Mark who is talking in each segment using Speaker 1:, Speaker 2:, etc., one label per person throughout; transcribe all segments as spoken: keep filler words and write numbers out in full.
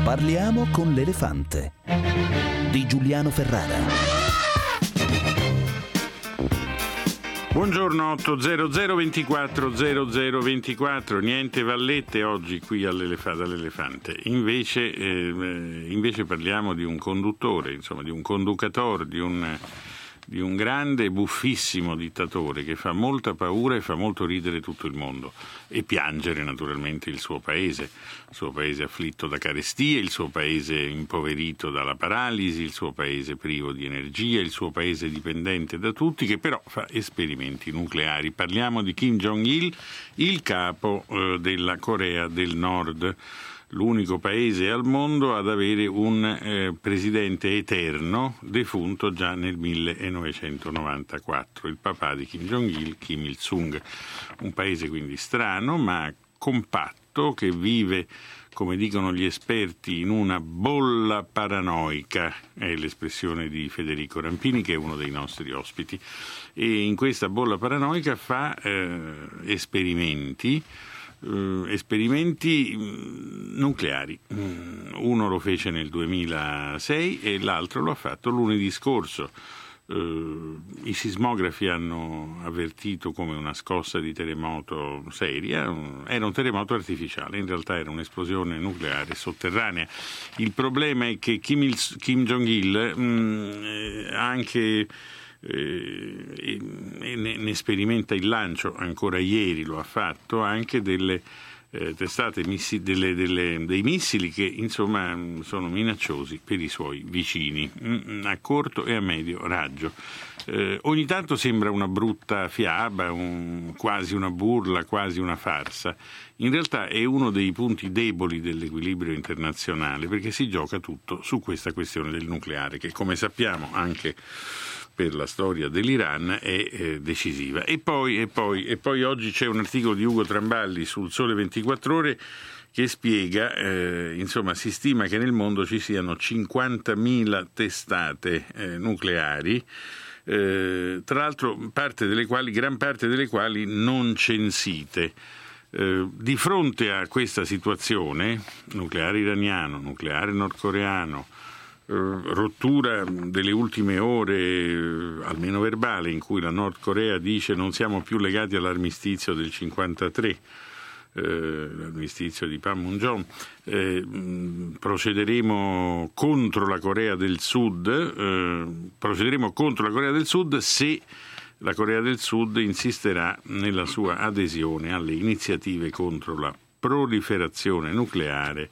Speaker 1: Parliamo con l'elefante di Giuliano Ferrara.
Speaker 2: Buongiorno, otto zero zero ventiquattro zero zero ventiquattro, niente vallette oggi qui all'Elefante. Invece, eh, invece parliamo di un conduttore, insomma di un conducatore, di un, di un grande, buffissimo dittatore che fa molta paura e fa molto ridere tutto il mondo e piangere naturalmente il suo paese, il suo paese afflitto da carestie, il suo paese impoverito dalla paralisi, il suo paese privo di energia, il suo paese dipendente da tutti, che però fa esperimenti nucleari. Parliamo di Kim Jong-il, il capo eh, della Corea del Nord, l'unico paese al mondo ad avere un eh, presidente eterno defunto già nel millenovecentonovantaquattro, il papà di Kim Jong-il, Kim Il-sung. Un paese quindi strano ma compatto che vive, come dicono gli esperti, in una bolla paranoica, è l'espressione di Federico Rampini, che è uno dei nostri ospiti, e in questa bolla paranoica fa eh, esperimenti Uh, esperimenti uh, nucleari. Uh, uno lo fece nel duemilasei e l'altro lo ha fatto lunedì scorso. Uh, I sismografi hanno avvertito come una scossa di terremoto seria. Uh, era un terremoto artificiale, in realtà era un'esplosione nucleare sotterranea. Il problema è che Kim, Il, Kim Jong-il um, ha anche E ne sperimenta il lancio, ancora ieri lo ha fatto, anche delle eh, testate missi, delle, delle, dei missili che insomma sono minacciosi per i suoi vicini a corto e a medio raggio. Eh, ogni tanto sembra una brutta fiaba, un, quasi una burla, quasi una farsa. In realtà è uno dei punti deboli dell'equilibrio internazionale, perché si gioca tutto su questa questione del nucleare, che come sappiamo anche per la storia dell'Iran è eh, decisiva. E poi, e, poi, e poi oggi c'è un articolo di Ugo Tramballi sul Sole ventiquattro Ore che spiega, eh, insomma, si stima che nel mondo ci siano cinquantamila testate eh, nucleari, eh, tra l'altro parte delle quali, gran parte delle quali non censite. Eh, di fronte a questa situazione, nucleare iraniano, nucleare nordcoreano, Uh, rottura delle ultime ore, uh, almeno verbale, in cui la Nord Corea dice non siamo più legati all'armistizio del cinquantatré, uh, l'armistizio di Panmunjom, uh, procederemo contro la Corea del Sud, uh, procederemo contro la Corea del Sud se la Corea del Sud insisterà nella sua adesione alle iniziative contro la proliferazione nucleare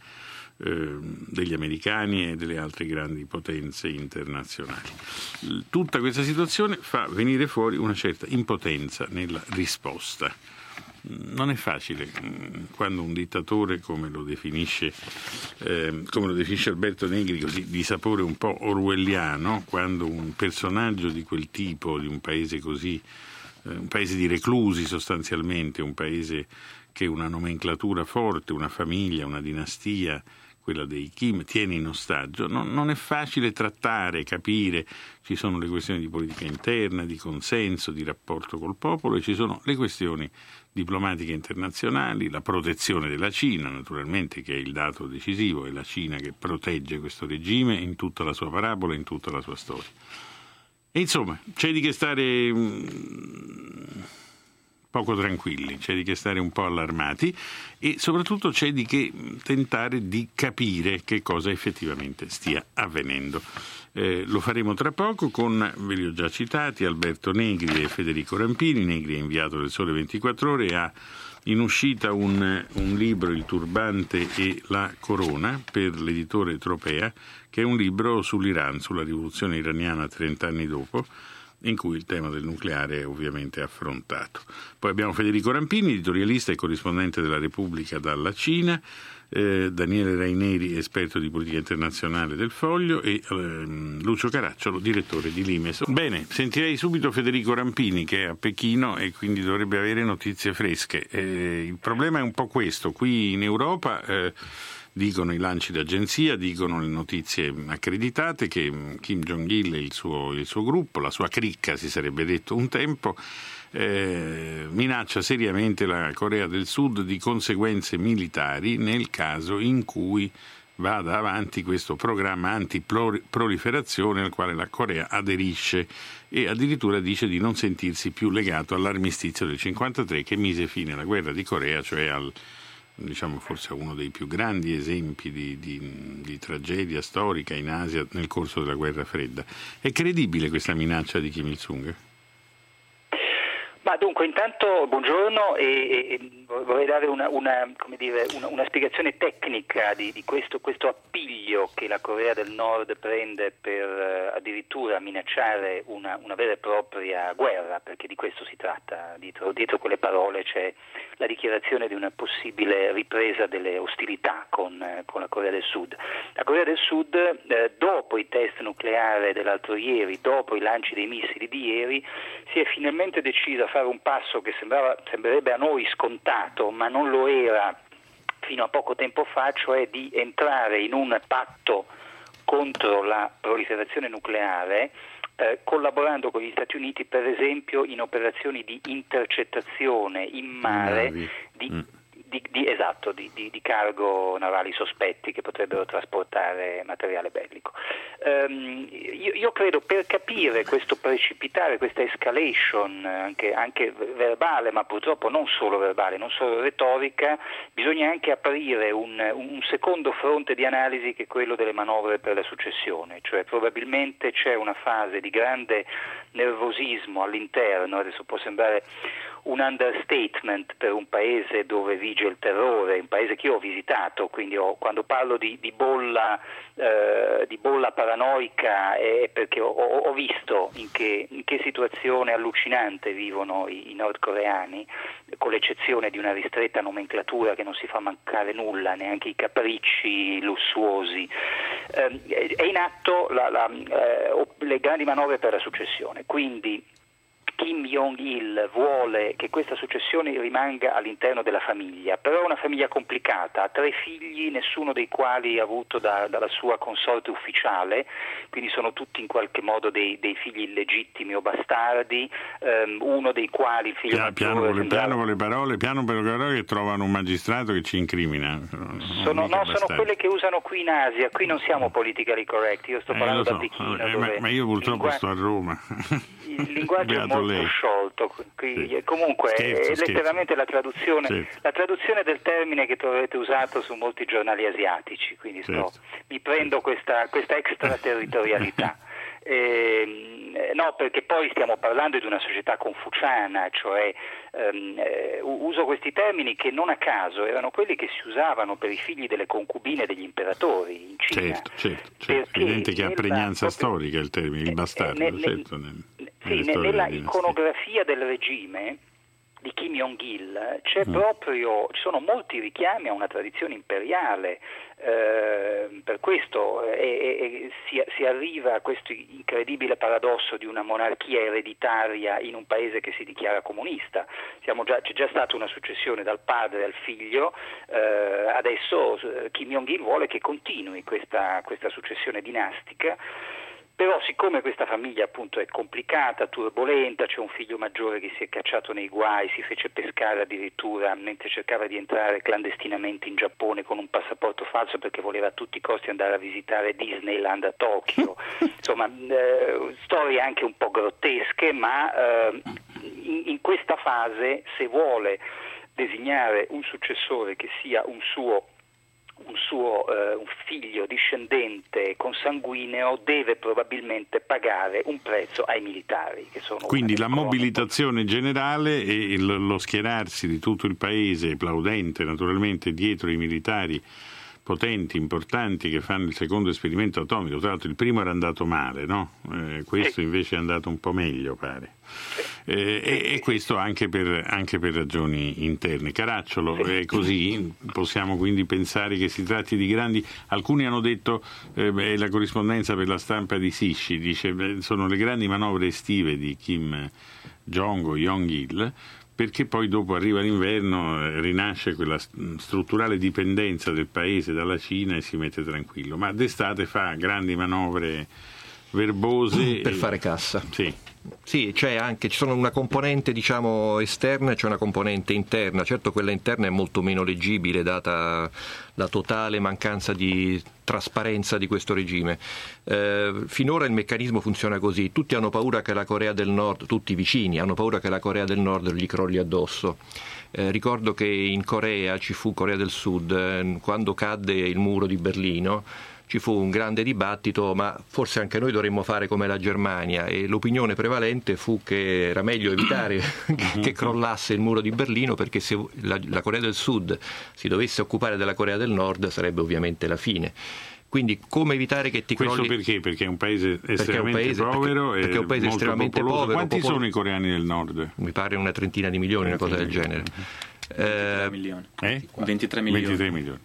Speaker 2: degli americani e delle altre grandi potenze internazionali. Tutta questa situazione fa venire fuori una certa impotenza nella risposta. Non è facile quando un dittatore, come lo definisce eh, come lo definisce Alberto Negri, così di sapore un po' orwelliano, quando un personaggio di quel tipo, di un paese così, eh, un paese di reclusi sostanzialmente, un paese che ha una nomenclatura forte, una famiglia, una dinastia, quella dei Kim, tiene in ostaggio, non, non è facile trattare, capire. Ci sono le questioni di politica interna, di consenso, di rapporto col popolo, e ci sono le questioni diplomatiche internazionali, la protezione della Cina, naturalmente, che è il dato decisivo, è la Cina che protegge questo regime in tutta la sua parabola, in tutta la sua storia. E insomma, c'è di che stare poco tranquilli, c'è di che stare un po' allarmati e soprattutto c'è di che tentare di capire che cosa effettivamente stia avvenendo. Eh, lo faremo tra poco con, ve li ho già citati, Alberto Negri e Federico Rampini. Negri è inviato del Sole ventiquattro Ore e ha in uscita un, un libro, Il turbante e la corona, per l'editore Tropea, che è un libro sull'Iran, sulla rivoluzione iraniana trent'anni dopo, in cui il tema del nucleare è ovviamente affrontato. Poi abbiamo Federico Rampini, editorialista e corrispondente della Repubblica dalla Cina, eh, Daniele Raineri, esperto di politica internazionale del Foglio, e eh, Lucio Caracciolo, direttore di Limes. Bene, sentirei subito Federico Rampini, che è a Pechino e quindi dovrebbe avere notizie fresche. Eh, il problema è un po' questo. Qui in Europa eh, dicono i lanci d'agenzia, dicono le notizie accreditate che Kim Jong-il e il suo, il suo gruppo, la sua cricca si sarebbe detto un tempo, eh, minaccia seriamente la Corea del Sud di conseguenze militari nel caso in cui vada avanti questo programma antiproliferazione al quale la Corea aderisce e addirittura dice di non sentirsi più legato all'armistizio del cinquantatré che mise fine alla guerra di Corea, cioè al, diciamo, forse a uno dei più grandi esempi di, di, di tragedia storica in Asia nel corso della guerra fredda. È credibile questa minaccia di Kim Il-sung?
Speaker 3: Ma dunque, intanto buongiorno e, e vorrei dare una, una, come dire, una, una spiegazione tecnica di, di questo, questo appiglio che la Corea del Nord prende per uh, addirittura minacciare una, una vera e propria guerra, perché di questo si tratta. Dietro, dietro quelle parole c'è la dichiarazione di una possibile ripresa delle ostilità con, eh, con la Corea del Sud. La Corea del Sud, eh, dopo i test nucleari dell'altro ieri, dopo i lanci dei missili di ieri, si è finalmente decisa a fare un passo che sembrava, sembrerebbe a noi scontato, ma non lo era fino a poco tempo fa, cioè di entrare in un patto contro la proliferazione nucleare, eh, collaborando con gli Stati Uniti, per esempio, in operazioni di intercettazione in mare di, mm. di, di, esatto, di, di, di cargo navali sospetti che potrebbero trasportare materiale bellico. Um, io, io credo, per capire questo precipitare, questa escalation anche, anche verbale, ma purtroppo non solo verbale, non solo retorica, bisogna anche aprire un, un secondo fronte di analisi, che è quello delle manovre per la successione, cioè probabilmente c'è una fase di grande nervosismo all'interno. Adesso può sembrare un understatement per un paese dove vige il terrore, un paese che io ho visitato, quindi ho, quando parlo di, di bolla eh, di bolla paranoica è perché ho, ho visto in che, in che situazione allucinante vivono i, i nordcoreani, con l'eccezione di una ristretta nomenclatura che non si fa mancare nulla, neanche i capricci lussuosi. Eh, è in atto la, la, eh, le grandi manovre per la successione, quindi Kim Jong-il vuole che questa successione rimanga all'interno della famiglia, però è una famiglia complicata, ha tre figli, nessuno dei quali ha avuto da, dalla sua consorte ufficiale, quindi sono tutti in qualche modo dei, dei figli illegittimi o bastardi, um, uno dei quali il figlio
Speaker 2: piano, piano, con le, piano con le parole, piano per le parole che trovano un magistrato che ci incrimina.
Speaker 3: Sono, no, sono quelle che usano qui in Asia, qui non siamo politically correct, io sto
Speaker 2: eh,
Speaker 3: parlando
Speaker 2: so.
Speaker 3: da Pechino.
Speaker 2: Eh,
Speaker 3: dove
Speaker 2: ma, ma io purtroppo
Speaker 3: lingua...
Speaker 2: sto a Roma.
Speaker 3: Il linguaggio è molto lei. sciolto, qui, sì. Comunque scherzo, è letteralmente scherzo. La traduzione certo. la traduzione del termine che troverete usato su molti giornali asiatici, quindi sto, certo. mi prendo questa, questa extraterritorialità. Eh, no, perché poi stiamo parlando di una società confuciana, cioè ehm, eh, uso questi termini che non a caso erano quelli che si usavano per i figli delle concubine degli imperatori in Cina.
Speaker 2: Certo, certo, certo. È evidente che ha pregnanza proprio, storica il termine, il bastardo,
Speaker 3: nel,
Speaker 2: certo, nel,
Speaker 3: sì, nella iconografia del regime di Kim Jong-il c'è mm. proprio, ci sono molti richiami a una tradizione imperiale, eh, per questo eh, eh, si, si arriva a questo incredibile paradosso di una monarchia ereditaria in un paese che si dichiara comunista. Siamo già, c'è già stata una successione dal padre al figlio, eh, adesso eh, Kim Jong-il vuole che continui questa, questa successione dinastica. Però siccome questa famiglia appunto è complicata, turbolenta, c'è un figlio maggiore che si è cacciato nei guai, si fece pescare addirittura mentre cercava di entrare clandestinamente in Giappone con un passaporto falso perché voleva a tutti i costi andare a visitare Disneyland a Tokyo. Insomma, eh, storie anche un po' grottesche, ma eh, in, in questa fase, se vuole designare un successore che sia un suo un suo eh, un figlio discendente consanguineo, deve probabilmente pagare un prezzo ai militari, che sono
Speaker 2: quindi la mobilitazione generale e il, lo schierarsi di tutto il paese plaudente naturalmente dietro i militari potenti, importanti, che fanno il secondo esperimento atomico. Tra l'altro il primo era andato male, no? Eh, questo sì. invece è andato un po' meglio, pare. Eh, e, e questo anche per, anche per ragioni interne. Caracciolo, è così? Possiamo quindi pensare che si tratti di grandi... Alcuni hanno detto, eh, beh, la corrispondenza per la stampa di Sisci, dice, beh, sono le grandi manovre estive di Kim Jong o Jong-il, perché poi dopo arriva l'inverno, rinasce quella strutturale dipendenza del paese dalla Cina e si mette tranquillo, ma d'estate fa grandi manovre verbose
Speaker 4: per fare cassa.
Speaker 2: Sì.
Speaker 4: Sì, c'è anche, ci sono una componente diciamo esterna e c'è una componente interna. Certo, quella interna è molto meno leggibile data la totale mancanza di trasparenza di questo regime. Eh, finora il meccanismo funziona così: tutti hanno paura che la Corea del Nord, tutti i vicini hanno paura che la Corea del Nord gli crolli addosso. Eh, ricordo che in Corea ci fu Corea del Sud, eh, quando cadde il muro di Berlino, ci fu un grande dibattito, ma forse anche noi dovremmo fare come la Germania, e l'opinione prevalente fu che era meglio evitare che crollasse il muro di Berlino, perché se la, la Corea del Sud si dovesse occupare della Corea del Nord sarebbe ovviamente la fine. Quindi come evitare che ti crolli...
Speaker 2: Questo perché? Perché è un paese estremamente
Speaker 4: un paese,
Speaker 2: povero
Speaker 4: perché, perché è un paese
Speaker 2: molto
Speaker 4: estremamente
Speaker 2: popoloso.
Speaker 4: povero.
Speaker 2: Quanti
Speaker 4: popolo...
Speaker 2: sono i coreani del Nord?
Speaker 4: Mi pare una trentina di milioni, una cosa del genere.
Speaker 5: ventitré milioni.
Speaker 2: Eh?
Speaker 5: ventitré milioni.
Speaker 2: ventitré milioni.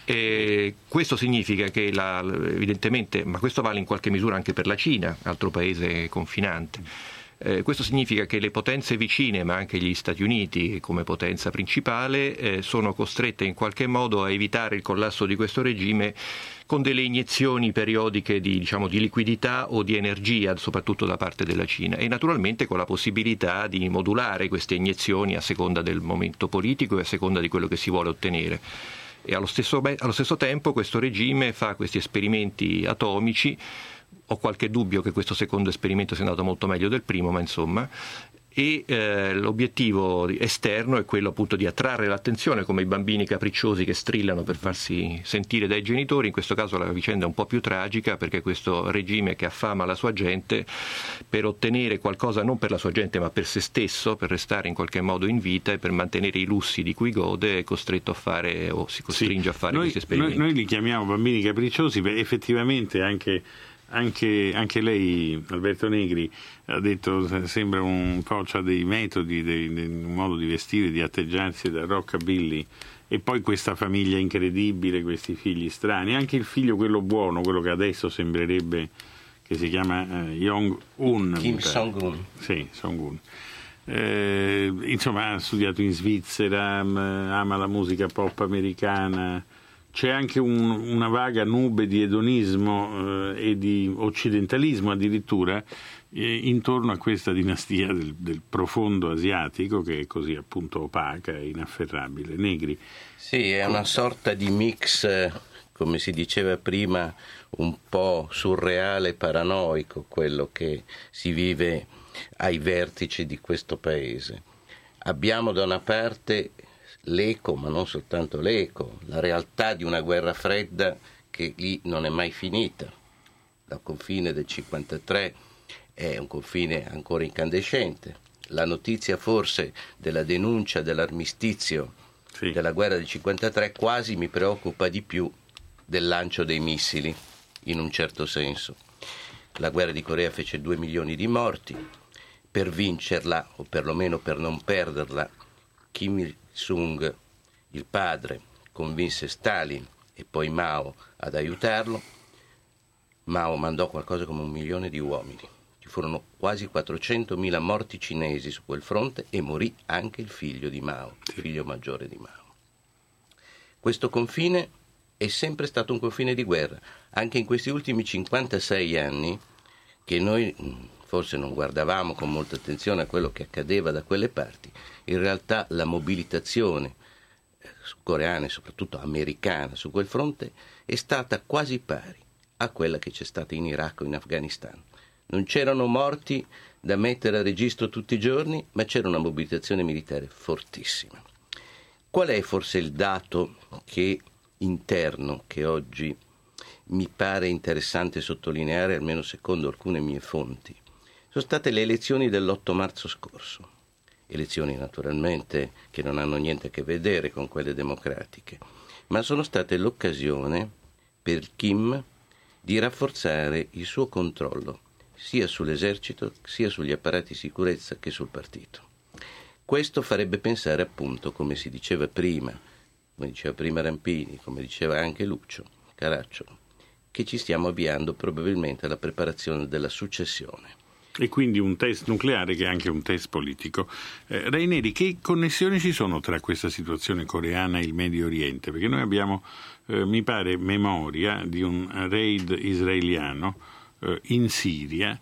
Speaker 4: E questo significa che la, evidentemente, ma questo vale in qualche misura anche per la Cina, altro paese confinante. Eh, questo significa che le potenze vicine, ma anche gli Stati Uniti come potenza principale, eh, sono costrette in qualche modo a evitare il collasso di questo regime con delle iniezioni periodiche di, diciamo, di liquidità o di energia, soprattutto da parte della Cina, e naturalmente con la possibilità di modulare queste iniezioni a seconda del momento politico e a seconda di quello che si vuole ottenere. E allo stesso, allo stesso tempo questo regime fa questi esperimenti atomici. Ho qualche dubbio che questo secondo esperimento sia andato molto meglio del primo, ma insomma, e eh, l'obiettivo esterno è quello appunto di attrarre l'attenzione, come i bambini capricciosi che strillano per farsi sentire dai genitori. In questo caso la vicenda è un po' più tragica, perché questo regime che affama la sua gente per ottenere qualcosa non per la sua gente ma per se stesso, per restare in qualche modo in vita e per mantenere i lussi di cui gode, è costretto a fare o si costringe sì, a fare
Speaker 2: noi,
Speaker 4: questi esperimenti.
Speaker 2: Noi, noi li chiamiamo bambini capricciosi, perché effettivamente anche Anche, anche lei, Alberto Negri, ha detto sembra un po' c'ha dei metodi, dei, dei, un modo di vestire, di atteggiarsi da rockabilly, e poi questa famiglia incredibile, questi figli strani, anche il figlio quello buono, quello che adesso sembrerebbe, che si chiama eh, Jong-un,
Speaker 6: Kim Jong-un.
Speaker 2: Sì, Jong-un. Eh, insomma, ha studiato in Svizzera, ama la musica pop americana. C'è anche un, una vaga nube di edonismo eh, e di occidentalismo addirittura eh, intorno a questa dinastia del, del profondo asiatico, che è così appunto opaca e inafferrabile. Negri.
Speaker 6: Sì, è una sorta di mix, come si diceva prima, un po' surreale, paranoico, quello che si vive ai vertici di questo paese. Abbiamo da una parte l'eco, ma non soltanto l'eco, la realtà di una guerra fredda che lì non è mai finita. Dal confine del cinquantatré è un confine ancora incandescente. La notizia forse della denuncia dell'armistizio sì. della guerra del cinquantatré quasi mi preoccupa di più del lancio dei missili, in un certo senso. La guerra di Corea fece due milioni di morti. Per vincerla, o perlomeno per non perderla, Kim Il-sung, il padre, convinse Stalin e poi Mao ad aiutarlo. Mao mandò qualcosa come un milione di uomini. Ci furono quasi quattrocentomila morti cinesi su quel fronte e morì anche il figlio di Mao, il figlio maggiore di Mao. Questo confine è sempre stato un confine di guerra. Anche in questi ultimi cinquantasei anni, che noi forse non guardavamo con molta attenzione a quello che accadeva da quelle parti, in realtà la mobilitazione coreana e soprattutto americana su quel fronte è stata quasi pari a quella che c'è stata in Iraq o in Afghanistan. Non c'erano morti da mettere a registro tutti i giorni, ma c'era una mobilitazione militare fortissima. Qual è forse il dato che, interno che oggi mi pare interessante sottolineare, almeno secondo alcune mie fonti? Sono state le elezioni dell'otto marzo scorso. Elezioni naturalmente che non hanno niente a che vedere con quelle democratiche, ma sono state l'occasione per Kim di rafforzare il suo controllo sia sull'esercito, sia sugli apparati di sicurezza che sul partito. Questo farebbe pensare appunto, come si diceva prima, come diceva prima Rampini, come diceva anche Lucio Caracciolo, che ci stiamo avviando probabilmente alla preparazione della successione.
Speaker 2: E quindi un test nucleare che è anche un test politico. Eh, Raineri, che connessioni ci sono tra questa situazione coreana e il Medio Oriente? Perché noi abbiamo, eh, mi pare, memoria di un raid israeliano eh, in Siria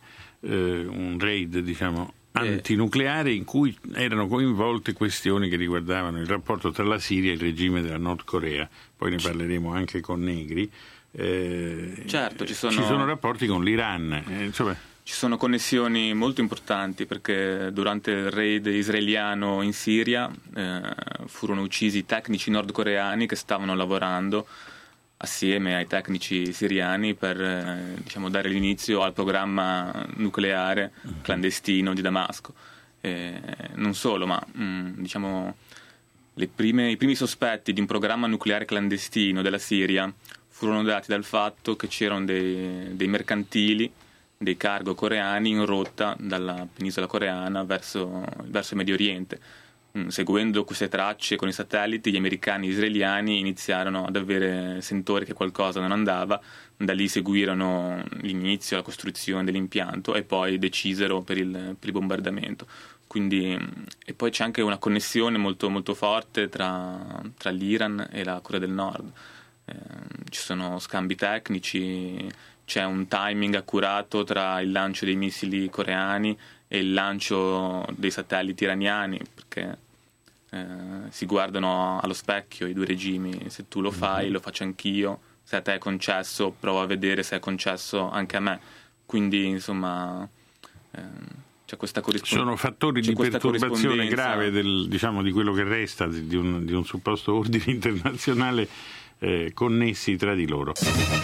Speaker 2: eh, un raid, diciamo, antinucleare in cui erano coinvolte questioni che riguardavano il rapporto tra la Siria e il regime della Nord Corea. Poi ne parleremo anche con Negri. Eh,
Speaker 5: certo, ci sono...
Speaker 2: ci sono rapporti con l'Iran, eh, insomma...
Speaker 5: Ci sono connessioni molto importanti perché durante il raid israeliano in Siria eh, furono uccisi tecnici nordcoreani che stavano lavorando assieme ai tecnici siriani per eh, diciamo, dare l'inizio al programma nucleare clandestino di Damasco. E non solo, ma mh, diciamo, le prime, i primi sospetti di un programma nucleare clandestino della Siria furono dati dal fatto che c'erano dei, dei mercantili, dei cargo coreani in rotta dalla penisola coreana verso, verso il Medio Oriente. Mm, seguendo queste tracce con i satelliti, gli americani e gli israeliani iniziarono ad avere sentore che qualcosa non andava, da lì seguirono l'inizio, la costruzione dell'impianto e poi decisero per il, per il bombardamento. Quindi, e poi c'è anche una connessione molto, molto forte tra, tra l'Iran e la Corea del Nord. Eh, ci sono scambi tecnici, c'è un timing accurato tra il lancio dei missili coreani e il lancio dei satelliti iraniani, perché eh, si guardano allo specchio i due regimi: se tu lo fai lo faccio anch'io, se a te è concesso provo a vedere se è concesso anche a me. Quindi insomma eh, c'è questa corrispondenza.
Speaker 2: Sono fattori di perturbazione grave del, diciamo, di quello che resta di un, di un supposto ordine internazionale eh, connessi tra di loro.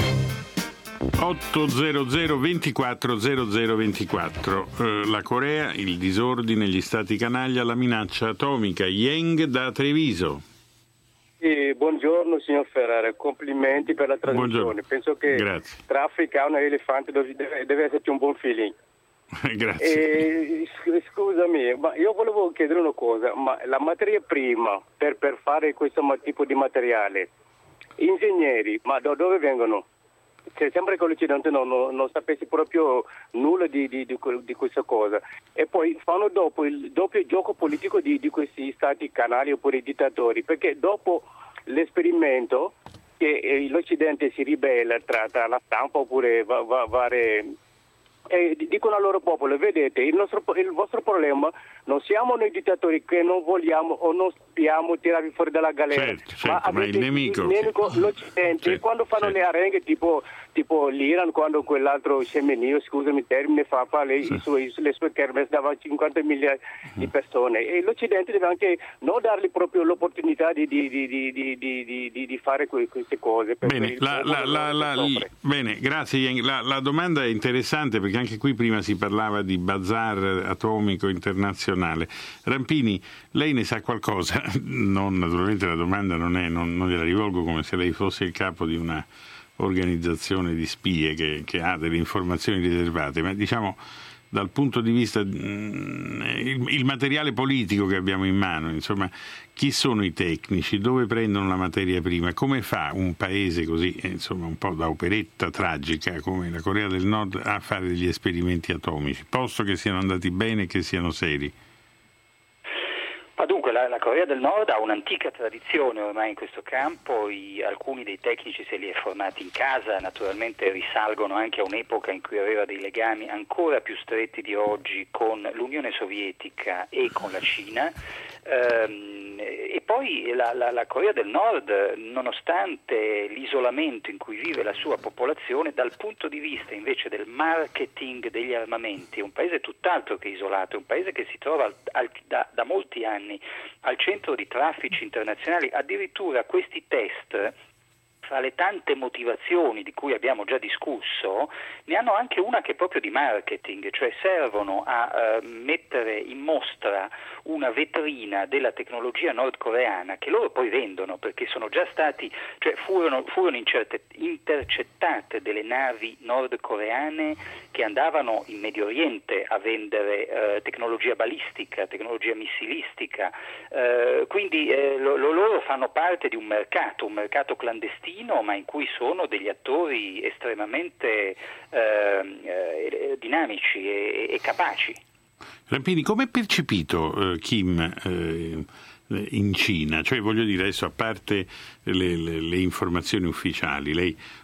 Speaker 2: ottocento ventiquattro zero zero ventiquattro eh, la Corea, il disordine, gli stati canaglia, la minaccia atomica. Yang da Treviso.
Speaker 7: Sì, buongiorno signor Ferrara, complimenti per la trasmissione. Buongiorno. Penso che
Speaker 2: Grazie.
Speaker 7: Tra africano e elefante deve, deve esserci un buon feeling.
Speaker 2: Grazie.
Speaker 7: E, scusami, ma io volevo chiedere una cosa, ma la materia prima per, per fare questo tipo di materiale, ingegneri, ma da dove vengono? Cioè, sembra che l'Occidente non, non, non sapesse proprio nulla di, di, di, di questa cosa, e poi fanno dopo il doppio gioco politico di, di questi stati canali oppure i dittatori, perché dopo l'esperimento che l'Occidente si ribella tra, tra la stampa oppure va, va, varie... E dicono al loro popolo: vedete, il, nostro, il vostro problema non siamo noi dittatori che non vogliamo o non sappiamo tirarvi fuori dalla galera,
Speaker 2: certo, certo,
Speaker 7: ma,
Speaker 2: ma il nemico,
Speaker 7: il nemico
Speaker 2: sì.
Speaker 7: l'Occidente,
Speaker 2: certo,
Speaker 7: quando fanno
Speaker 2: certo.
Speaker 7: le arenghe tipo, tipo l'Iran, quando quell'altro scemenio, scusami il termine, fa, fa le,
Speaker 2: sì.
Speaker 7: i suoi, le sue kermesse davanti a cinquanta miliardi di persone, e l'Occidente deve anche non dargli proprio l'opportunità di, di, di, di, di, di, di, di fare queste cose. Per
Speaker 2: Bene, la, la, la, la, la, bene, grazie. La, la domanda è interessante perché anche qui prima si parlava di bazar atomico internazionale. Rampini, lei ne sa qualcosa? Non, naturalmente la domanda non è, non, non gliela rivolgo come se lei fosse il capo di una organizzazione di spie che, che ha delle informazioni riservate, ma diciamo dal punto di vista il, il materiale politico che abbiamo in mano, insomma, chi sono i tecnici, dove prendono la materia prima, come fa un paese così, insomma, un po' da operetta tragica come la Corea del Nord a fare degli esperimenti atomici, posto che siano andati bene e che siano seri?
Speaker 3: Ma dunque la, la Corea del Nord ha un'antica tradizione ormai in questo campo, I, alcuni dei tecnici se li è formati in casa, naturalmente risalgono anche a un'epoca in cui aveva dei legami ancora più stretti di oggi con l'Unione Sovietica e con la Cina. Ehm, e poi la, la, la Corea del Nord, nonostante l'isolamento in cui vive la sua popolazione, dal punto di vista invece del marketing degli armamenti è un paese tutt'altro che isolato, è un paese che si trova al, al, da, da molti anni al centro di traffici internazionali. Addirittura questi test, fra le tante motivazioni di cui abbiamo già discusso, ne hanno anche una che è proprio di marketing, cioè servono a uh, mettere in mostra una vetrina della tecnologia nordcoreana che loro poi vendono, perché sono già stati, cioè furono, furono incerte, intercettate delle navi nordcoreane che andavano in Medio Oriente a vendere uh, tecnologia balistica, tecnologia missilistica, uh, quindi uh, lo, loro fanno parte di un mercato, un mercato clandestino, ma in cui sono degli attori estremamente eh, eh, dinamici e, e capaci.
Speaker 2: Rampini, come è percepito eh, Kim eh, in Cina? Cioè, voglio dire, adesso, a parte le, le, le informazioni ufficiali, lei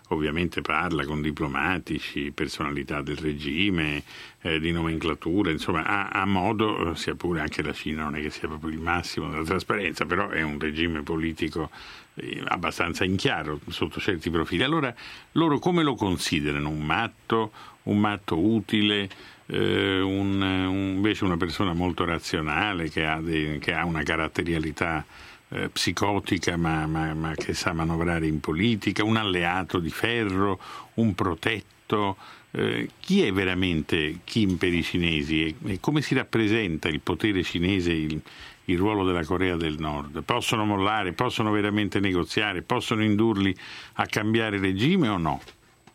Speaker 2: ovviamente parla con diplomatici, personalità del regime, eh, di nomenclatura, insomma ha, ha modo, sia pure anche la Cina non è che sia proprio il massimo della trasparenza, però è un regime politico eh, abbastanza in chiaro sotto certi profili. Allora loro come lo considerano? Un matto, un matto utile, eh, un, un, invece una persona molto razionale che ha, de, che ha una caratterialità Eh, psicotica ma, ma, ma che sa manovrare in politica, un alleato di ferro, un protetto. Eh, chi è veramente Kim per i cinesi e, e come si rappresenta il potere cinese, il, il ruolo della Corea del Nord? Possono mollare, possono veramente negoziare, possono indurli a cambiare regime o no?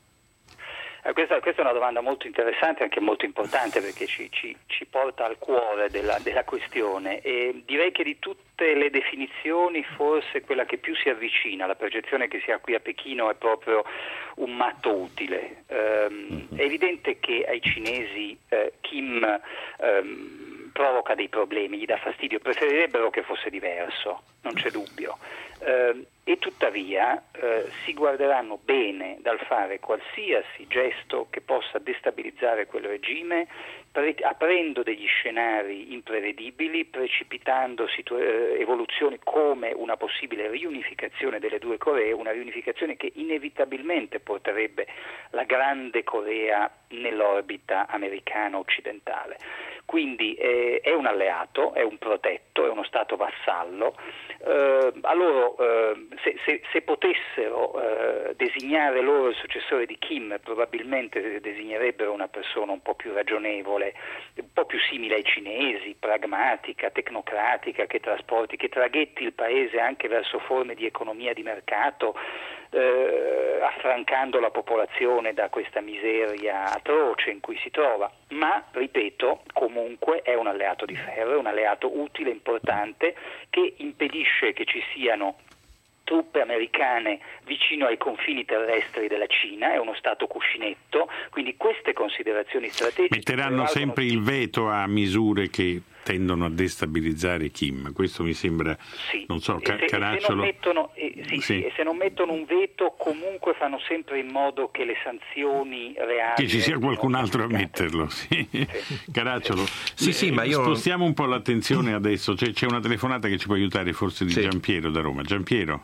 Speaker 3: Eh, questa, questa è una domanda molto interessante e anche molto importante, perché ci, ci, ci porta al cuore della, della questione, e direi che di tutte le definizioni forse quella che più si avvicina alla percezione che si ha qui a Pechino è proprio un matto utile. Um, è evidente che ai cinesi eh, Kim um, provoca dei problemi, gli dà fastidio, preferirebbero che fosse diverso, non c'è dubbio. Uh, e tuttavia uh, si guarderanno bene dal fare qualsiasi gesto che possa destabilizzare quel regime, pre- aprendo degli scenari imprevedibili, precipitando situ- uh, evoluzioni come una possibile riunificazione delle due Coree, una riunificazione che inevitabilmente porterebbe la grande Corea nell'orbita americano-occidentale. Quindi eh, è un alleato, è un protetto, è uno Stato vassallo. Eh, a loro, eh, se, se, se potessero eh, designare loro il successore di Kim, probabilmente designerebbero una persona un po' più ragionevole, un po' più simile ai cinesi, pragmatica, tecnocratica, che trasporti, che traghetti il paese anche verso forme di economia di mercato, eh, affrancando la popolazione da questa miseria atroce in cui si trova. Ma, ripeto, comunque è un alleato di ferro, è un alleato utile, importante, che impedisce che ci siano truppe americane vicino ai confini terrestri della Cina, è uno Stato cuscinetto, quindi queste considerazioni strategiche
Speaker 2: metteranno sempre il veto a misure che tendono a destabilizzare Kim. Questo mi sembra,
Speaker 3: sì.
Speaker 2: non so,
Speaker 3: e se,
Speaker 2: Caracciolo.
Speaker 3: E se, non mettono, eh, sì,
Speaker 2: sì.
Speaker 3: Sì, e se non mettono un veto, comunque fanno sempre in modo che le sanzioni reali...
Speaker 2: Che ci sia qualcun altro a metterlo, sì. Sì. Caracciolo,
Speaker 4: sì, sì, ma io...
Speaker 2: spostiamo un po' l'attenzione adesso, c'è, c'è una telefonata che ci può aiutare, forse di sì. Giampiero da Roma. Giampiero?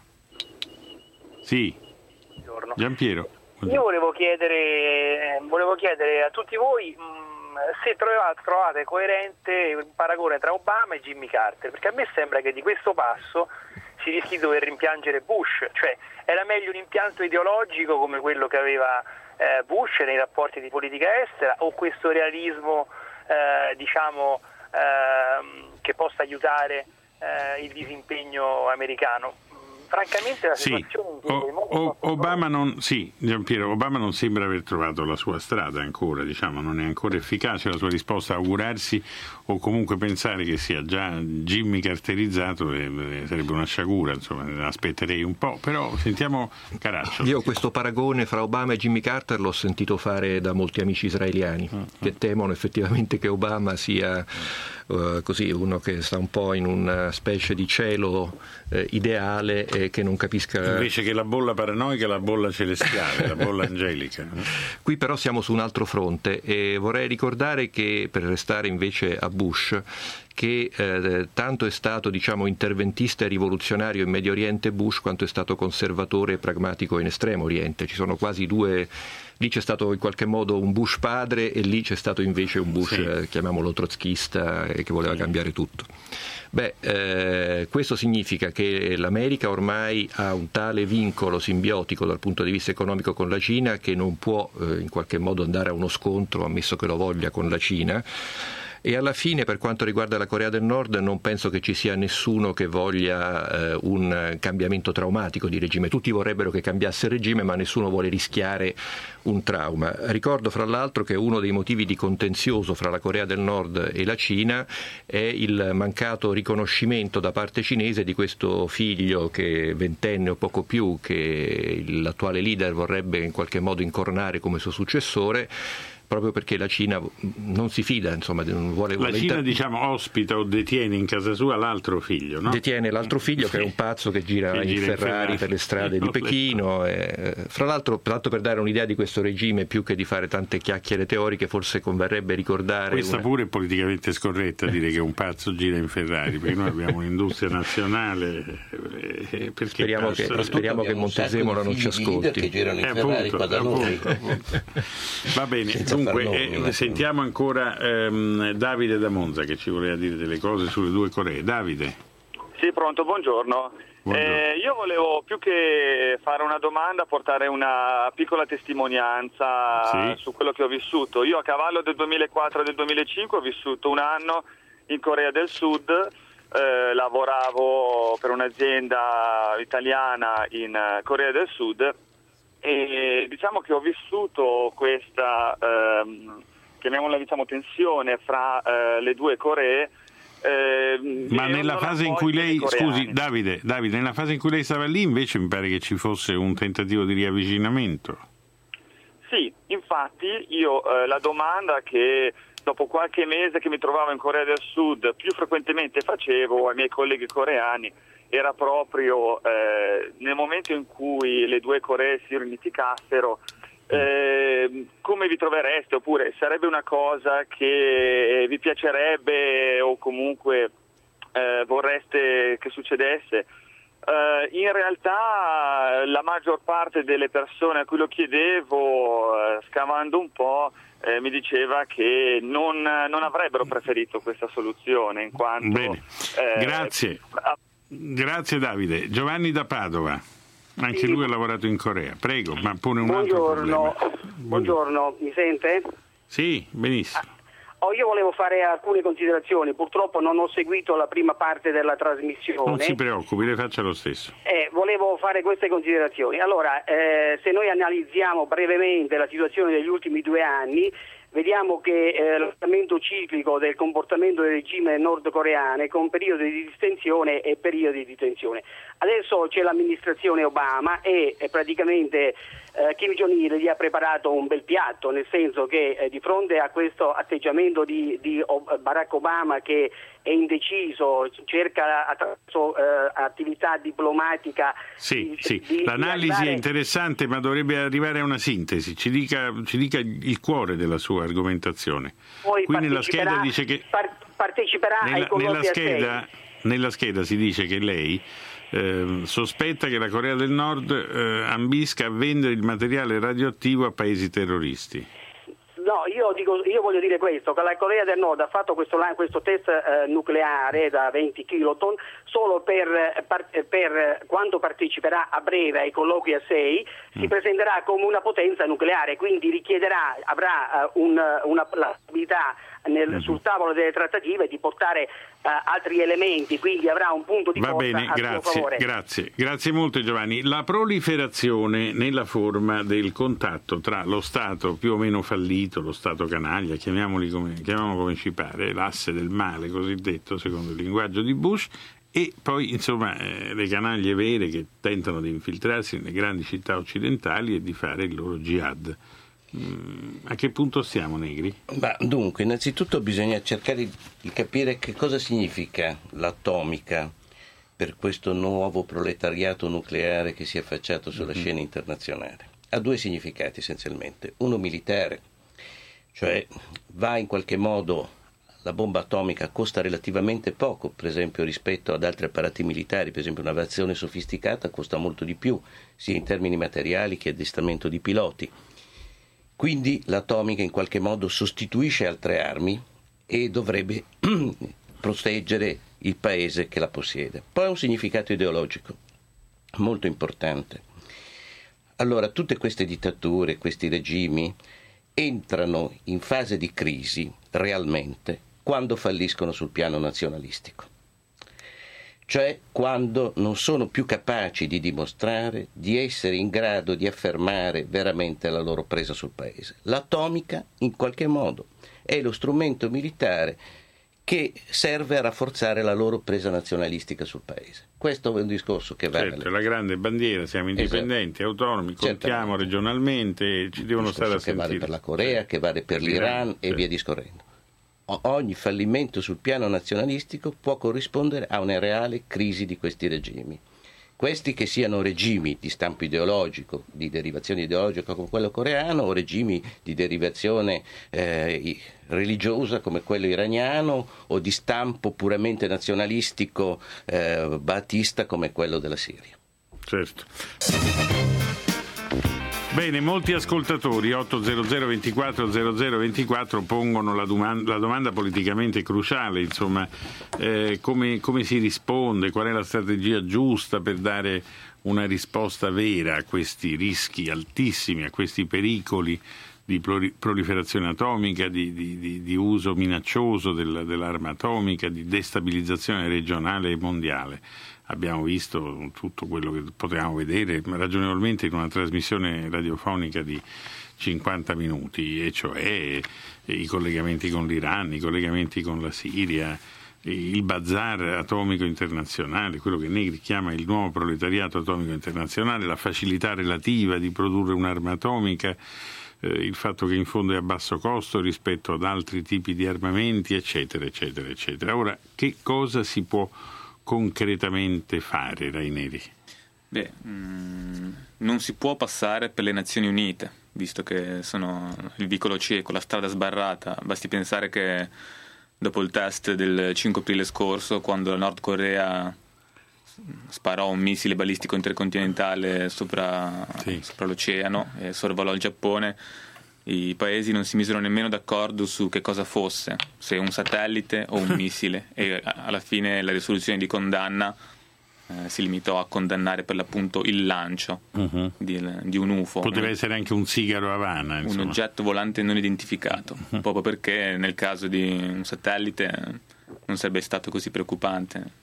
Speaker 2: Sì.
Speaker 8: Buongiorno.
Speaker 2: Giampiero. Buongiorno.
Speaker 8: Io volevo chiedere, volevo chiedere a tutti voi mh, se trovate, trovate coerente un paragone tra Obama e Jimmy Carter, perché a me sembra che di questo passo si rischi di dover rimpiangere Bush, cioè era meglio un impianto ideologico come quello che aveva eh, Bush nei rapporti di politica estera, o questo realismo eh, diciamo eh, che possa aiutare eh, il disimpegno americano? Francamente la situazione
Speaker 2: sì. o, o, Obama non sì, Giampiero, Obama non sembra aver trovato la sua strada ancora, diciamo, non è ancora efficace la sua risposta. Augurarsi o comunque pensare che sia già Jimmy carterizzato eh, sarebbe una sciagura, insomma, aspetterei un po', però sentiamo Caracciolo.
Speaker 4: Io questo paragone fra Obama e Jimmy Carter l'ho sentito fare da molti amici israeliani uh-huh. che temono effettivamente che Obama sia uh, così uno che sta un po' in una specie di cielo eh, ideale e che non capisca,
Speaker 2: invece che la bolla paranoica, la bolla celestiale, la bolla angelica.
Speaker 4: Qui però siamo su un altro fronte e vorrei ricordare che, per restare invece a Bush, che eh, tanto è stato diciamo interventista e rivoluzionario in Medio Oriente Bush quanto è stato conservatore e pragmatico in Estremo Oriente. Ci sono quasi due, lì c'è stato in qualche modo un Bush padre e lì c'è stato invece un Bush, sì. eh, chiamiamolo trotskista, eh, che voleva sì. cambiare tutto. Beh, eh, questo significa che l'America ormai ha un tale vincolo simbiotico dal punto di vista economico con la Cina che non può eh, in qualche modo andare a uno scontro, ammesso che lo voglia, con la Cina. E alla fine, per quanto riguarda la Corea del Nord, non penso che ci sia nessuno che voglia eh, un cambiamento traumatico di regime. Tutti vorrebbero che cambiasse il regime, ma nessuno vuole rischiare un trauma. Ricordo fra l'altro che uno dei motivi di contenzioso fra la Corea del Nord e la Cina è il mancato riconoscimento da parte cinese di questo figlio, che ventenne o poco più, che l'attuale leader vorrebbe in qualche modo incoronare come suo successore, proprio perché la Cina non si fida, insomma, non vuole,
Speaker 2: la
Speaker 4: vuole
Speaker 2: Cina
Speaker 4: inter...
Speaker 2: diciamo ospita o detiene in casa sua l'altro figlio, no?
Speaker 4: Detiene l'altro figlio che è un pazzo che gira, che in, gira Ferrari in Ferrari per le strade di Pechino. E, fra l'altro, tanto per dare un'idea di questo regime, più che di fare tante chiacchiere teoriche, forse converrebbe ricordare
Speaker 2: questa
Speaker 4: una...
Speaker 2: pure è politicamente scorretta dire che un pazzo gira in Ferrari, perché noi abbiamo un'industria nazionale, eh, perché
Speaker 4: speriamo
Speaker 2: passa...
Speaker 4: che, speriamo che Montezemolo non ci ascolti,
Speaker 6: che girano in
Speaker 2: eh,
Speaker 6: Ferrari
Speaker 2: appunto,
Speaker 6: qua da noi.
Speaker 2: Va bene,
Speaker 6: Senza
Speaker 2: dunque
Speaker 6: nomi,
Speaker 2: eh, sentiamo ancora ehm, Davide da Monza che ci voleva dire delle cose sulle due Coree. Davide.
Speaker 9: Sì, pronto, buongiorno.
Speaker 2: buongiorno.
Speaker 9: Eh, io volevo più che fare una domanda portare una piccola testimonianza
Speaker 2: sì.
Speaker 9: su quello che ho vissuto. Io a cavallo del duemilaquattro e del duemilacinque ho vissuto un anno in Corea del Sud, eh, lavoravo per un'azienda italiana in Corea del Sud e diciamo che ho vissuto questa ehm, chiamiamola diciamo tensione fra eh, le due Coree. Eh,
Speaker 2: Ma nella fase in cui lei, scusi Davide, Davide, nella fase in cui lei stava lì invece mi pare che ci fosse un tentativo di riavvicinamento.
Speaker 9: Sì, infatti io eh, la domanda che dopo qualche mese che mi trovavo in Corea del Sud più frequentemente facevo ai miei colleghi coreani era proprio eh, nel momento in cui le due Coree si riunificassero, eh, come vi trovereste, oppure sarebbe una cosa che vi piacerebbe o comunque eh, vorreste che succedesse. Uh, in realtà la maggior parte delle persone a cui lo chiedevo, uh, scavando un po', eh, mi diceva che non, non avrebbero preferito questa soluzione, in quanto...
Speaker 2: Bene, eh, grazie. A... Grazie Davide. Giovanni da Padova, anche sì. Lui ha lavorato in Corea. Prego, ma pone un
Speaker 10: Buongiorno.
Speaker 2: altro problema.
Speaker 10: Buongiorno. Buongiorno, mi sente?
Speaker 2: Sì, benissimo.
Speaker 10: Ah. Oh, io volevo fare alcune considerazioni, purtroppo non ho seguito la prima parte della trasmissione.
Speaker 2: Non si preoccupi, le faccia lo stesso.
Speaker 10: Eh, volevo fare queste considerazioni. Allora, eh, se noi analizziamo brevemente la situazione degli ultimi due anni, vediamo che eh, l'andamento ciclico del comportamento del regime nordcoreano con periodi di distensione e periodi di tensione. Adesso c'è l'amministrazione Obama e eh, praticamente eh, Kim Jong-il gli ha preparato un bel piatto, nel senso che eh, di fronte a questo atteggiamento di, di Barack Obama che è indeciso, cerca attraverso eh, attività diplomatica.
Speaker 2: Sì,
Speaker 10: di,
Speaker 2: sì.
Speaker 10: Di,
Speaker 2: l'analisi
Speaker 10: di arrivare...
Speaker 2: è interessante, ma dovrebbe arrivare a una sintesi. Ci dica, ci dica il cuore della sua argomentazione.
Speaker 10: Poi
Speaker 2: qui nella scheda dice che
Speaker 10: par- parteciperà
Speaker 2: nella,
Speaker 10: ai colloqui
Speaker 2: nella scheda, nella scheda si dice che lei eh, sospetta che la Corea del Nord eh, ambisca a vendere il materiale radioattivo a paesi terroristi.
Speaker 10: No, io, dico, io voglio dire questo, che la Corea del Nord ha fatto questo, questo test eh, nucleare da venti kiloton solo per, per, per quando parteciperà a breve ai colloqui a sei, mm. si presenterà come una potenza nucleare, quindi richiederà, avrà uh, un, una, la possibilità nel, mm. sul tavolo delle trattative di portare uh, altri elementi, quindi avrà un punto di
Speaker 2: Va
Speaker 10: forza
Speaker 2: bene,
Speaker 10: a
Speaker 2: grazie,
Speaker 10: suo favore.
Speaker 2: grazie, grazie molto Giovanni. La proliferazione nella forma del contatto tra lo Stato più o meno fallito, lo Stato canaglia, chiamiamoli come, chiamiamolo come ci pare, l'asse del male cosiddetto secondo il linguaggio di Bush, e poi insomma eh, le canaglie vere che tentano di infiltrarsi nelle grandi città occidentali e di fare il loro jihad. Mm, a che punto stiamo, Negri?
Speaker 6: Ma dunque, innanzitutto bisogna cercare di capire che cosa significa l'atomica per questo nuovo proletariato nucleare che si è affacciato sulla mm-hmm. scena internazionale. Ha due significati essenzialmente. Uno militare, cioè va in qualche modo, la bomba atomica costa relativamente poco, per esempio rispetto ad altri apparati militari, per esempio un'aviazione sofisticata costa molto di più, sia in termini materiali che addestramento di piloti. Quindi l'atomica in qualche modo sostituisce altre armi e dovrebbe proteggere il paese che la possiede. Poi ha un significato ideologico molto importante. Allora, tutte queste dittature, questi regimi entrano in fase di crisi realmente quando falliscono sul piano nazionalistico, cioè quando non sono più capaci di dimostrare di essere in grado di affermare veramente la loro presa sul paese. L'atomica, in qualche modo, è lo strumento militare che serve a rafforzare la loro presa nazionalistica sul paese. Questo è un discorso che vale.
Speaker 2: Certo, la grande bandiera, siamo indipendenti, esatto, autonomi, contiamo Certamente. regionalmente, ci devono stare a sentire.
Speaker 6: Che vale per la Corea, che vale per l'Iran certo. e via discorrendo. Ogni fallimento sul piano nazionalistico può corrispondere a una reale crisi di questi regimi. Questi che siano regimi di stampo ideologico, di derivazione ideologica come quello coreano, o regimi di derivazione eh, religiosa come quello iraniano, o di stampo puramente nazionalistico eh, baatista come quello della Siria.
Speaker 2: Certo. Bene, molti ascoltatori otto zero zero ventiquattro zero zero ventiquattro pongono la domanda, la domanda politicamente cruciale, insomma, eh, come, come si risponde, qual è la strategia giusta per dare una risposta vera a questi rischi altissimi, a questi pericoli di proliferazione atomica, di, di, di, di uso minaccioso del, dell'arma atomica, di destabilizzazione regionale e mondiale. Abbiamo visto tutto quello che potevamo vedere ragionevolmente in una trasmissione radiofonica di cinquanta minuti, e cioè i collegamenti con l'Iran, i collegamenti con la Siria, il bazar atomico internazionale, quello che Negri chiama il nuovo proletariato atomico internazionale, la facilità relativa di produrre un'arma atomica, eh, il fatto che in fondo è a basso costo rispetto ad altri tipi di armamenti, eccetera, eccetera, eccetera. Ora, che cosa si può concretamente fare, Raineri?
Speaker 5: Beh, mh, non si può passare per le Nazioni Unite, visto che sono il vicolo cieco, la strada sbarrata. Basti pensare che dopo il test del cinque aprile scorso, quando la Nord Corea sparò un missile balistico intercontinentale sopra, sì. sopra l'oceano e sorvolò il Giappone, i paesi non si misero nemmeno d'accordo su che cosa fosse, se un satellite o un missile, e alla fine la risoluzione di condanna eh, si limitò a condannare per l'appunto il lancio uh-huh. di, di un U F O.
Speaker 2: Poteva un, essere anche un sigaro Havana, insomma.
Speaker 5: Un oggetto volante non identificato, uh-huh. proprio perché nel caso di un satellite non sarebbe stato così preoccupante.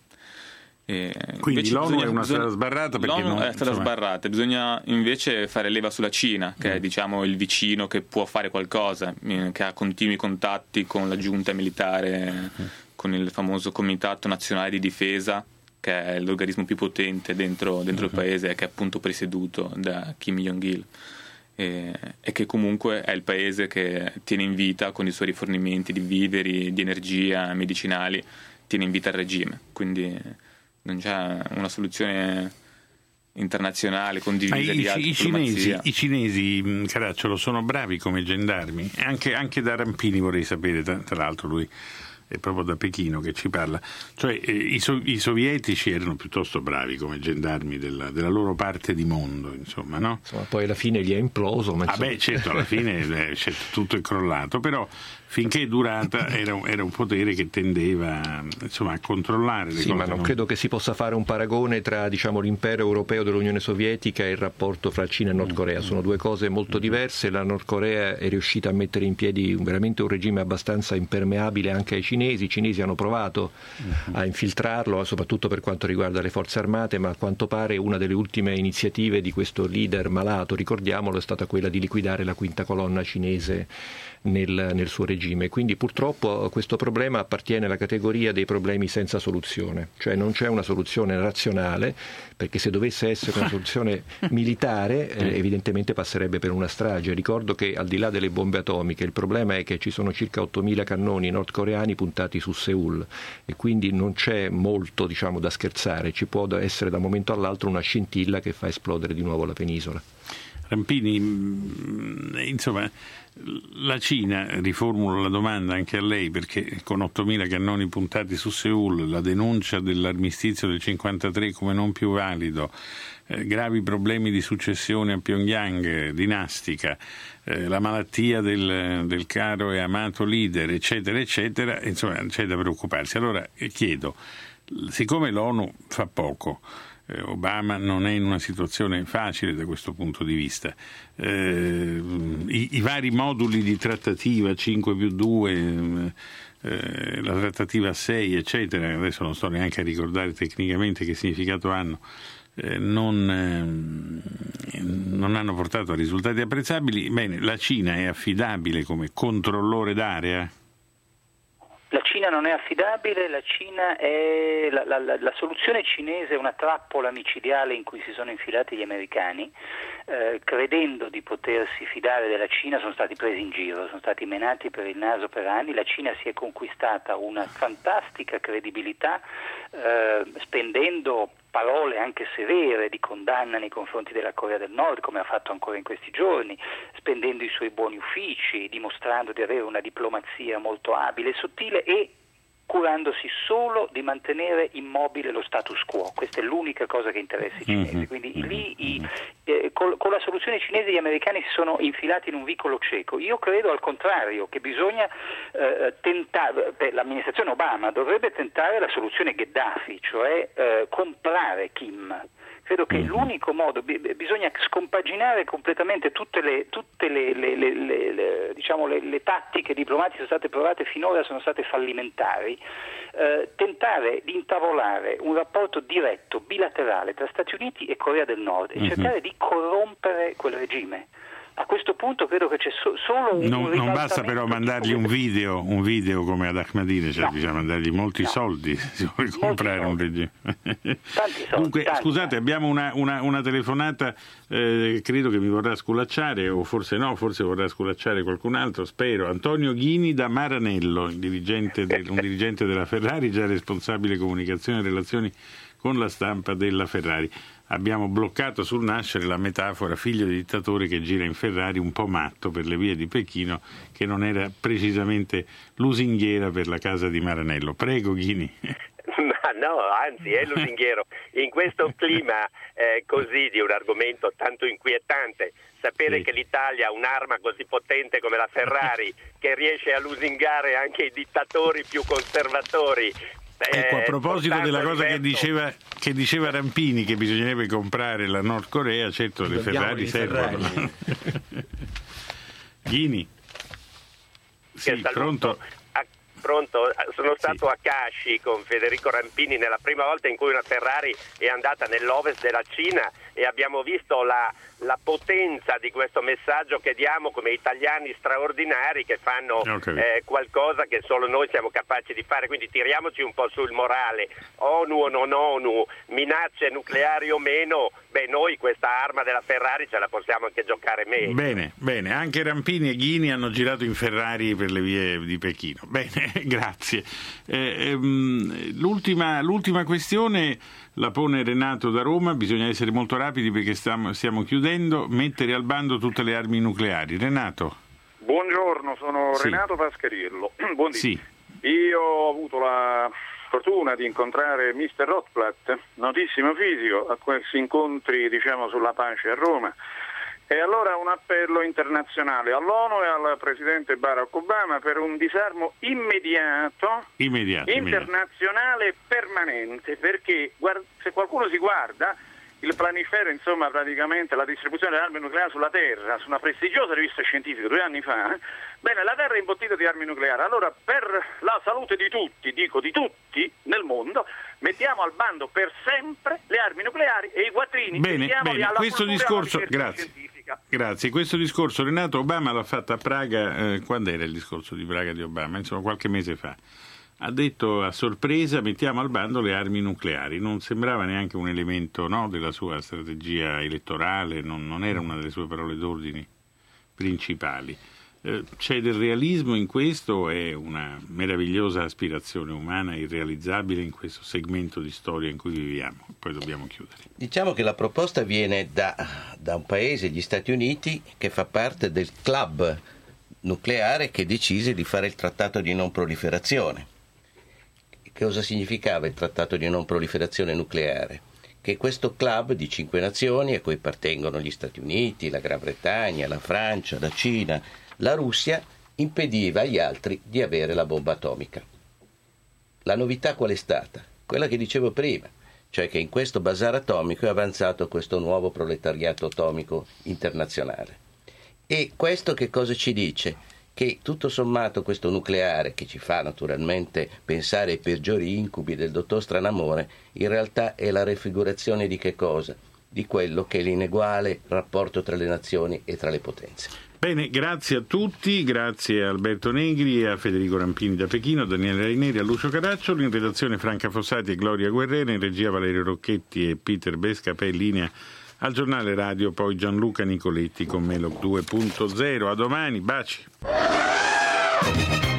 Speaker 5: E
Speaker 2: quindi l'ONU bisogna, è una
Speaker 5: bisogna,
Speaker 2: strada sbarrata perché
Speaker 5: l'ONU
Speaker 2: non,
Speaker 5: è strada insomma... sbarrata, bisogna invece fare leva sulla Cina, che mm. è diciamo il vicino che può fare qualcosa, che ha continui contatti con la giunta militare, mm. con il famoso Comitato Nazionale di Difesa, che è l'organismo più potente dentro, dentro mm-hmm. il paese, e che è appunto presieduto da Kim Jong-il, e, e che comunque è il paese che tiene in vita, con i suoi rifornimenti di viveri, di energia, medicinali, tiene in vita il regime. Quindi non c'è una soluzione internazionale condivisa
Speaker 2: i,
Speaker 5: di alta
Speaker 2: i cinesi, I cinesi, Caracciolo, sono bravi come gendarmi, anche, anche da Rampini vorrei sapere, tra, tra l'altro lui è proprio da Pechino che ci parla, cioè eh, i, so, i sovietici erano piuttosto bravi come gendarmi della, della loro parte di mondo, insomma, no?
Speaker 4: Insomma, poi alla fine gli è imploso. Ma
Speaker 2: ah beh, certo, alla fine eh, certo, tutto è crollato, però finché è durata era, era un potere che tendeva insomma a controllare le
Speaker 4: sì,
Speaker 2: cose.
Speaker 4: Ma non, non credo che si possa fare un paragone tra diciamo l'impero europeo dell'Unione Sovietica e il rapporto fra Cina e Nord Corea. Sono due cose molto diverse. La Nord Corea è riuscita a mettere in piedi un, veramente un regime abbastanza impermeabile anche ai cinesi. I cinesi hanno provato uh-huh. a infiltrarlo, soprattutto per quanto riguarda le forze armate, ma a quanto pare una delle ultime iniziative di questo leader malato, ricordiamolo, è stata quella di liquidare la quinta colonna cinese Nel, nel suo regime. Quindi purtroppo questo problema appartiene alla categoria dei problemi senza soluzione, cioè non c'è una soluzione razionale, perché se dovesse essere una soluzione militare eh, evidentemente passerebbe per una strage. Ricordo che al di là delle bombe atomiche il problema è che ci sono circa ottomila cannoni nordcoreani puntati su Seul e quindi non c'è molto diciamo da scherzare, ci può essere da un momento all'altro una scintilla che fa esplodere di nuovo la penisola.
Speaker 2: Rampini, insomma, la Cina, riformulo la domanda anche a lei, perché con ottomila cannoni puntati su Seul, la denuncia dell'armistizio del cinquantatré come non più valido, eh, gravi problemi di successione a Pyongyang, dinastica, eh, la malattia del, del caro e amato leader, eccetera, eccetera, insomma c'è da preoccuparsi. Allora chiedo, siccome l'ONU fa poco, Obama non è in una situazione facile da questo punto di vista, eh, i, i vari moduli di trattativa cinque più due, eh, la trattativa a sei eccetera, adesso non sto neanche a ricordare tecnicamente che significato hanno, eh, non, eh, non hanno portato a risultati apprezzabili. Bene, la Cina è affidabile come controllore d'area?
Speaker 3: La Cina non è affidabile, la Cina è la, la, la, la soluzione cinese è una trappola micidiale in cui si sono infilati gli americani, eh, credendo di potersi fidare della Cina sono stati presi in giro, sono stati menati per il naso per anni. La Cina si è conquistata una fantastica credibilità eh, spendendo parole anche severe di condanna nei confronti della Corea del Nord, come ha fatto ancora in questi giorni, spendendo i suoi buoni uffici, dimostrando di avere una diplomazia molto abile e sottile e curandosi solo di mantenere immobile lo status quo. Questa è l'unica cosa che interessa i cinesi. Quindi lì i, eh, col, con la soluzione cinese gli americani si sono infilati in un vicolo cieco. Io credo al contrario che bisogna eh, tentare, beh, l'amministrazione Obama dovrebbe tentare la soluzione Gheddafi, cioè eh, comprare Kim. Credo che l'unico modo, bisogna scompaginare completamente tutte le, tutte le, le, le, le, le, diciamo le, le tattiche diplomatiche che sono state provate finora, sono state fallimentari, eh, tentare di intavolare un rapporto diretto, bilaterale tra Stati Uniti e Corea del Nord e cercare di corrompere quel regime. A questo punto credo che c'è so- solo un
Speaker 2: non, non basta però mandargli un video, un video come ad Ahmadinejad, cioè no. bisogna mandargli molti no. soldi se vuole comprare molti un regime.
Speaker 3: Tanti soldi,
Speaker 2: Dunque,
Speaker 3: tanti.
Speaker 2: Scusate, abbiamo una, una, una telefonata, eh, credo che mi vorrà sculacciare, o forse no, forse vorrà sculacciare qualcun altro, spero. Antonio Ghini da Maranello, il dirigente del, un dirigente della Ferrari, già responsabile comunicazione e relazioni con la stampa della Ferrari. Abbiamo bloccato sul nascere la metafora figlio di dittatore che gira in Ferrari un po' matto per le vie di Pechino, che non era precisamente lusinghiera per la casa di Maranello. Prego Ghini.
Speaker 11: Ma no, anzi è lusinghiero. In questo clima eh, così di un argomento tanto inquietante, sapere sì. che l'Italia ha un'arma così potente come la Ferrari che riesce a lusingare anche i dittatori più conservatori.
Speaker 2: Ecco, a proposito della cosa che diceva, che diceva Rampini, che bisognerebbe comprare la Nord Corea, certo le Ferrari servono. Ghini. Sì, pronto?
Speaker 11: A, pronto? Sono stato sì. a Kashi con Federico Rampini nella prima volta in cui una Ferrari è andata nell'ovest della Cina e abbiamo visto la, la potenza di questo messaggio che diamo come italiani straordinari che fanno okay. eh, qualcosa che solo noi siamo capaci di fare, quindi tiriamoci un po' sul morale, ONU o non ONU, minacce nucleari o meno, beh noi questa arma della Ferrari ce la possiamo anche giocare meglio.
Speaker 2: Bene, bene, anche Rampini e Ghini hanno girato in Ferrari per le vie di Pechino. Bene, grazie. Eh, ehm, l'ultima, l'ultima questione la pone Renato da Roma, bisogna essere molto rapidi perché stiamo, stiamo chiudendo, mettere al bando tutte le armi nucleari. Renato.
Speaker 12: Buongiorno, sono sì. Renato Pascariello. Buondì.
Speaker 2: Sì.
Speaker 12: Io ho avuto la fortuna di incontrare mister Rotblatt, notissimo fisico, a questi incontri diciamo sulla pace a Roma. E allora un appello internazionale all'ONU e al presidente Barack Obama per un disarmo immediato,
Speaker 2: immediato
Speaker 12: internazionale
Speaker 2: immediato.
Speaker 12: permanente, perché guarda, se qualcuno si guarda il planifero, insomma praticamente la distribuzione delle armi nucleari sulla Terra, su una prestigiosa rivista scientifica due anni fa, bene, la Terra è imbottita di armi nucleari, allora per la salute di tutti, dico di tutti nel mondo, mettiamo al bando per sempre le armi nucleari e i quattrini.
Speaker 2: Bene, bene,
Speaker 12: alla
Speaker 2: questo discorso,
Speaker 12: grazie.
Speaker 2: Grazie, questo discorso Renato Obama l'ha fatto a Praga, eh, quando era il discorso di Praga di Obama? Insomma qualche mese fa. Ha detto a sorpresa mettiamo al bando le armi nucleari, non sembrava neanche un elemento no, della sua strategia elettorale, non, non era una delle sue parole d'ordine principali. Eh, c'è del realismo in questo, è una meravigliosa aspirazione umana irrealizzabile in questo segmento di storia in cui viviamo. Poi dobbiamo chiudere.
Speaker 6: Diciamo che la proposta viene da, da un paese, gli Stati Uniti, che fa parte del club nucleare che decise di fare il trattato di non proliferazione. Che cosa significava il trattato di non proliferazione nucleare? Che questo club di cinque nazioni, a cui appartengono gli Stati Uniti, la Gran Bretagna, la Francia, la Cina, la Russia, impediva agli altri di avere la bomba atomica. La novità qual è stata? Quella che dicevo prima, cioè che in questo bazar atomico è avanzato questo nuovo proletariato atomico internazionale. E questo che cosa ci dice? Che tutto sommato questo nucleare, che ci fa naturalmente pensare ai peggiori incubi del dottor Stranamore, in realtà è la raffigurazione di che cosa? Di quello che è l'ineguale rapporto tra le nazioni e tra le potenze.
Speaker 2: Bene, grazie a tutti, grazie a Alberto Negri, a Federico Rampini da Pechino, a Daniele Raineri, a Lucio Caracciolo, in redazione Franca Fossati e Gloria Guerrera, in regia Valerio Rocchetti e Peter Bescapè, in linea al giornale radio, poi Gianluca Nicoletti con Melog due punto zero. A domani, baci.